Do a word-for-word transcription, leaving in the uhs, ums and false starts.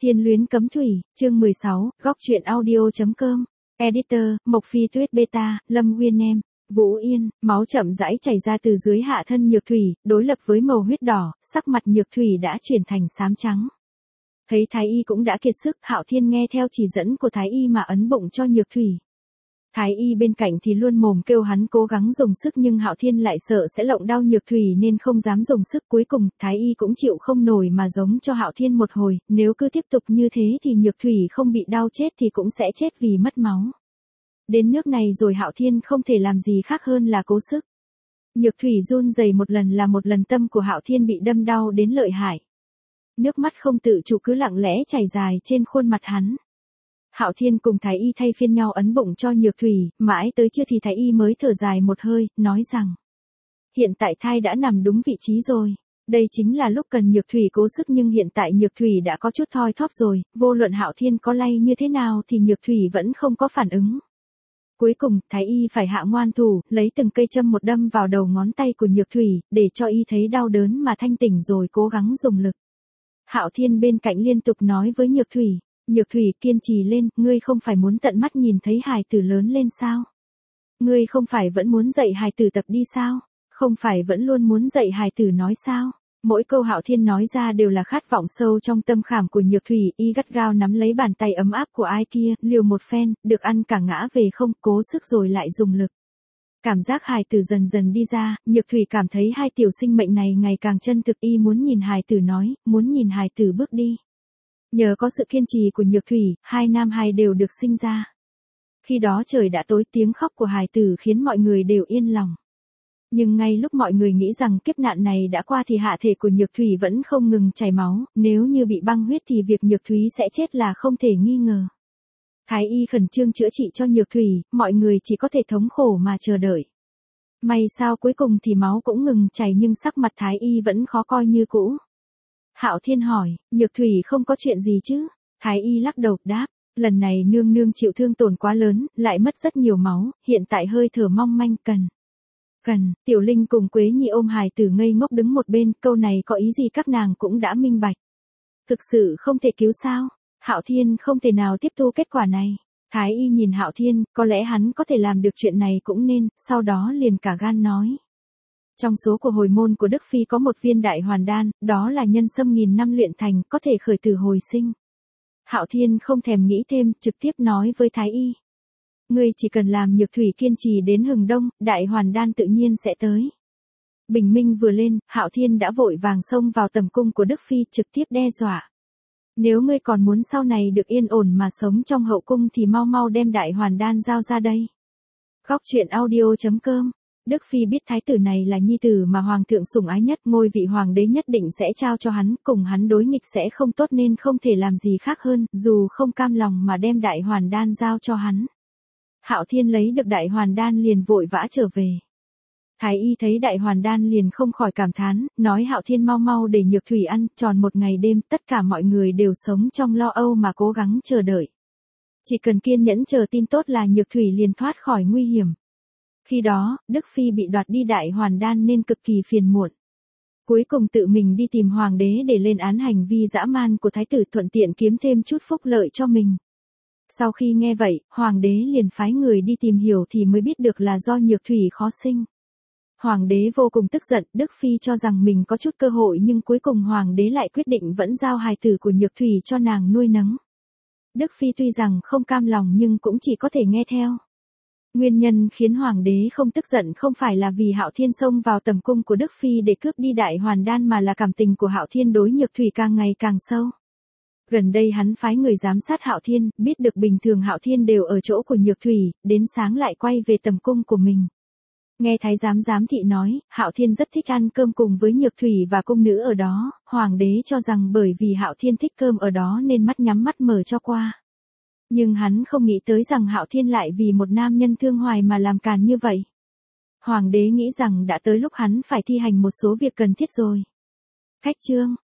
Thiên luyến cấm thủy, chương mười sáu, góc truyện audio.com. Editor, Mộc Phi Tuyết Beta, Lâm Nguyên Em, Vũ Yên, máu chậm rãi chảy ra từ dưới hạ thân Nhược Thủy, đối lập với màu huyết đỏ, sắc mặt Nhược Thủy đã chuyển thành xám trắng. Thấy Thái Y cũng đã kiệt sức, Hạo Thiên nghe theo chỉ dẫn của Thái Y mà ấn bụng cho Nhược Thủy. Thái Y bên cạnh thì luôn mồm kêu hắn cố gắng dùng sức nhưng Hạo Thiên lại sợ sẽ lộng đau Nhược Thủy nên không dám dùng sức. Cuối cùng, Thái Y cũng chịu không nổi mà giống cho Hạo Thiên một hồi, nếu cứ tiếp tục như thế thì Nhược Thủy không bị đau chết thì cũng sẽ chết vì mất máu. Đến nước này rồi Hạo Thiên không thể làm gì khác hơn là cố sức. Nhược Thủy run rẩy một lần là một lần, tâm của Hạo Thiên bị đâm đau đến lợi hại. Nước mắt không tự chủ cứ lặng lẽ chảy dài trên khuôn mặt hắn. Hạo Thiên cùng Thái Y thay phiên nhau ấn bụng cho Nhược Thủy, mãi tới trưa thì Thái Y mới thở dài một hơi, nói rằng: hiện tại thai đã nằm đúng vị trí rồi. Đây chính là lúc cần Nhược Thủy cố sức, nhưng hiện tại Nhược Thủy đã có chút thoi thóp rồi, vô luận Hạo Thiên có lay như thế nào thì Nhược Thủy vẫn không có phản ứng. Cuối cùng, Thái Y phải hạ ngoan thủ, lấy từng cây châm một đâm vào đầu ngón tay của Nhược Thủy, để cho y thấy đau đớn mà thanh tỉnh rồi cố gắng dùng lực. Hạo Thiên bên cạnh liên tục nói với Nhược Thủy: Nhược Thủy, kiên trì lên, ngươi không phải muốn tận mắt nhìn thấy hài tử lớn lên sao? Ngươi không phải vẫn muốn dạy hài tử tập đi sao? Không phải vẫn luôn muốn dạy hài tử nói sao? Mỗi câu Hạo Thiên nói ra đều là khát vọng sâu trong tâm khảm của Nhược Thủy, y gắt gao nắm lấy bàn tay ấm áp của ai kia, liều một phen, được ăn cả ngã về không, cố sức rồi lại dùng lực. Cảm giác hài tử dần dần đi ra, Nhược Thủy cảm thấy hai tiểu sinh mệnh này ngày càng chân thực, y muốn nhìn hài tử nói, muốn nhìn hài tử bước đi. Nhờ có sự kiên trì của Nhược Thủy, hai nam hài đều được sinh ra. Khi đó trời đã tối, tiếng khóc của hài tử khiến mọi người đều yên lòng. Nhưng ngay lúc mọi người nghĩ rằng kiếp nạn này đã qua thì hạ thể của Nhược Thủy vẫn không ngừng chảy máu, nếu như bị băng huyết thì việc Nhược Thủy sẽ chết là không thể nghi ngờ. Thái Y khẩn trương chữa trị cho Nhược Thủy, mọi người chỉ có thể thống khổ mà chờ đợi. May sao cuối cùng thì máu cũng ngừng chảy nhưng sắc mặt Thái Y vẫn khó coi như cũ. Hạo Thiên hỏi: Nhược Thủy không có chuyện gì chứ? Thái Y lắc đầu đáp: lần này nương nương chịu thương tổn quá lớn, lại mất rất nhiều máu, hiện tại hơi thở mong manh, cần. Cần, Tiểu Linh cùng Quế Nhi ôm hài tử ngây ngốc đứng một bên, câu này có ý gì các nàng cũng đã minh bạch. Thực sự không thể cứu sao? Hạo Thiên không thể nào tiếp thu kết quả này. Thái Y nhìn Hạo Thiên, có lẽ hắn có thể làm được chuyện này cũng nên, sau đó liền cả gan nói: trong số của hồi môn của Đức Phi có một viên đại hoàn đan, đó là nhân sâm nghìn năm luyện thành, có thể khởi tử hồi sinh. Hạo Thiên không thèm nghĩ thêm, trực tiếp nói với Thái Y: ngươi chỉ cần làm Nhược Thủy kiên trì đến hừng đông, đại hoàn đan tự nhiên sẽ tới. Bình minh vừa lên, Hạo Thiên đã vội vàng xông vào tầm cung của Đức Phi, trực tiếp đe dọa: nếu ngươi còn muốn sau này được yên ổn mà sống trong hậu cung thì mau mau đem đại hoàn đan giao ra đây. Góc truyện audio.com. Đức Phi biết thái tử này là nhi tử mà hoàng thượng sủng ái nhất, ngôi vị hoàng đế nhất định sẽ trao cho hắn, cùng hắn đối nghịch sẽ không tốt nên không thể làm gì khác hơn, dù không cam lòng mà đem đại hoàn đan giao cho hắn. Hạo Thiên lấy được đại hoàn đan liền vội vã trở về. Thái Y thấy đại hoàn đan liền không khỏi cảm thán, nói Hạo Thiên mau mau để Nhược Thủy ăn, tròn một ngày đêm, tất cả mọi người đều sống trong lo âu mà cố gắng chờ đợi. Chỉ cần kiên nhẫn chờ tin tốt là Nhược Thủy liền thoát khỏi nguy hiểm. Khi đó, Đức Phi bị đoạt đi đại hoàn đan nên cực kỳ phiền muộn. Cuối cùng tự mình đi tìm hoàng đế để lên án hành vi dã man của thái tử, thuận tiện kiếm thêm chút phúc lợi cho mình. Sau khi nghe vậy, hoàng đế liền phái người đi tìm hiểu thì mới biết được là do Nhược Thủy khó sinh. Hoàng đế vô cùng tức giận, Đức Phi cho rằng mình có chút cơ hội nhưng cuối cùng hoàng đế lại quyết định vẫn giao hài tử của Nhược Thủy cho nàng nuôi nấng. Đức Phi tuy rằng không cam lòng nhưng cũng chỉ có thể nghe theo. Nguyên nhân khiến hoàng đế không tức giận không phải là vì Hạo Thiên xông vào tầm cung của Đức Phi để cướp đi đại hoàn đan mà là cảm tình của Hạo Thiên đối Nhược Thủy càng ngày càng sâu. Gần đây hắn phái người giám sát Hạo Thiên, biết được bình thường Hạo Thiên đều ở chỗ của Nhược Thủy, đến sáng lại quay về tầm cung của mình. Nghe thái giám giám thị nói, Hạo Thiên rất thích ăn cơm cùng với Nhược Thủy và cung nữ ở đó, hoàng đế cho rằng bởi vì Hạo Thiên thích cơm ở đó nên mắt nhắm mắt mở cho qua. Nhưng hắn không nghĩ tới rằng Hạo Thiên lại vì một nam nhân thương hoài mà làm càn như vậy. Hoàng đế nghĩ rằng đã tới lúc hắn phải thi hành một số việc cần thiết rồi. Khách chương,